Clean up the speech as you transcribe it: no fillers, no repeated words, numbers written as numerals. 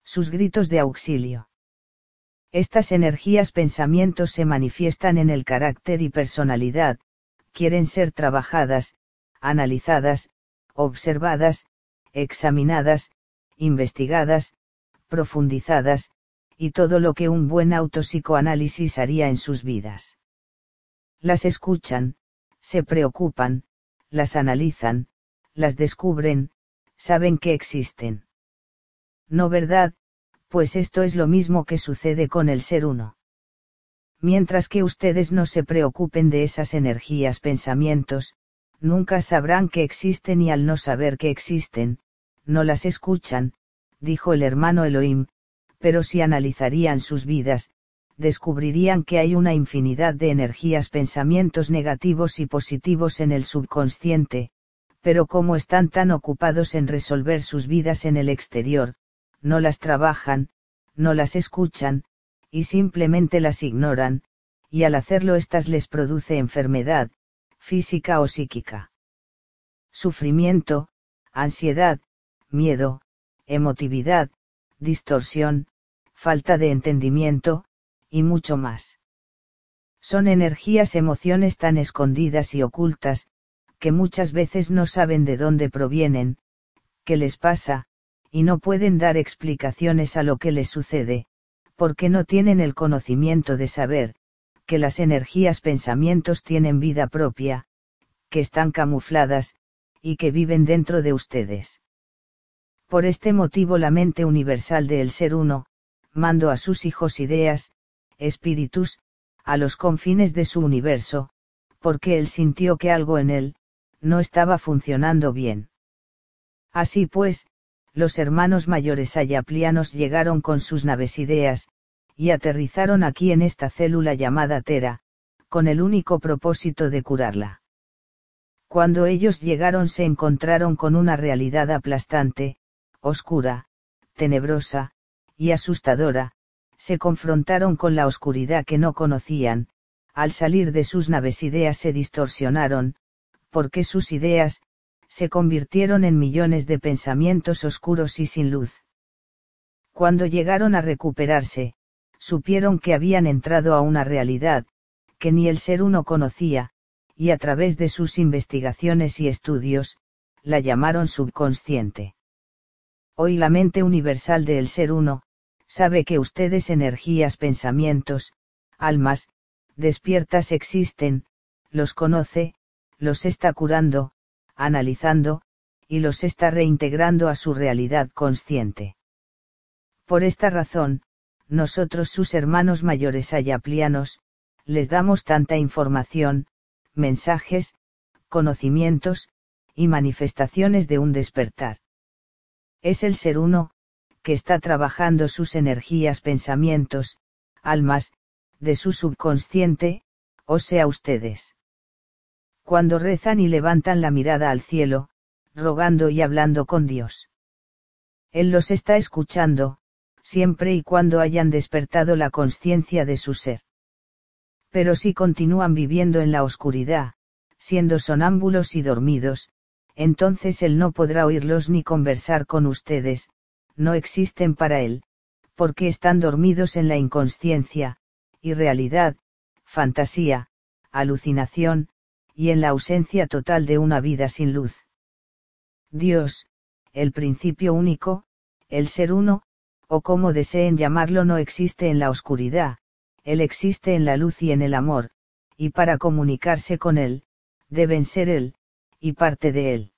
sus gritos de auxilio. Estas energías pensamientos se manifiestan en el carácter y personalidad, quieren ser trabajadas, analizadas, observadas, examinadas, investigadas, profundizadas, y todo lo que un buen autopsicoanálisis haría en sus vidas. Las escuchan, se preocupan, las analizan, las descubren, saben que existen. ¿No verdad? Pues esto es lo mismo que sucede con el ser uno. Mientras que ustedes no se preocupen de esas energías pensamientos, nunca sabrán que existen y al no saber que existen, no las escuchan, dijo el hermano Elohim, pero si analizarían sus vidas, descubrirían que hay una infinidad de energías pensamientos negativos y positivos en el subconsciente, pero como están tan ocupados en resolver sus vidas en el exterior, no las trabajan, no las escuchan, y simplemente las ignoran, y al hacerlo éstas les produce enfermedad, física o psíquica. Sufrimiento, ansiedad, miedo, emotividad, distorsión, falta de entendimiento, y mucho más. Son energías emociones tan escondidas y ocultas, que muchas veces no saben de dónde provienen, qué les pasa, y no pueden dar explicaciones a lo que les sucede, porque no tienen el conocimiento de saber, que las energías pensamientos tienen vida propia, que están camufladas, y que viven dentro de ustedes. Por este motivo la mente universal del Ser Uno, mandó a sus hijos ideas, espíritus, a los confines de su universo, porque él sintió que algo en él, no estaba funcionando bien. Así pues, los hermanos mayores ayaplianos llegaron con sus naves ideas, y aterrizaron aquí en esta célula llamada Tera, con el único propósito de curarla. Cuando ellos llegaron se encontraron con una realidad aplastante, oscura, tenebrosa, y asustadora, se confrontaron con la oscuridad que no conocían, al salir de sus naves ideas se distorsionaron, porque sus ideas, se convirtieron en millones de pensamientos oscuros y sin luz. Cuando llegaron a recuperarse, supieron que habían entrado a una realidad, que ni el Ser Uno conocía, y a través de sus investigaciones y estudios, la llamaron subconsciente. Hoy la mente universal del Ser Uno, sabe que ustedes energías pensamientos, almas, despiertas existen, los conoce, los está curando, analizando, y los está reintegrando a su realidad consciente. Por esta razón, nosotros sus hermanos mayores ayaplianos, les damos tanta información, mensajes, conocimientos, y manifestaciones de un despertar. Es el Ser Uno, que está trabajando sus energías pensamientos, almas, de su subconsciente, o sea ustedes. Cuando rezan y levantan la mirada al cielo, rogando y hablando con Dios. Él los está escuchando, siempre y cuando hayan despertado la conciencia de su ser. Pero si continúan viviendo en la oscuridad, siendo sonámbulos y dormidos, entonces Él no podrá oírlos ni conversar con ustedes, no existen para Él, porque están dormidos en la inconsciencia, irrealidad, fantasía, alucinación, y en la ausencia total de una vida sin luz. Dios, el principio único, el Ser Uno, o como deseen llamarlo, no existe en la oscuridad, Él existe en la luz y en el amor, y para comunicarse con Él, deben ser Él, y parte de Él.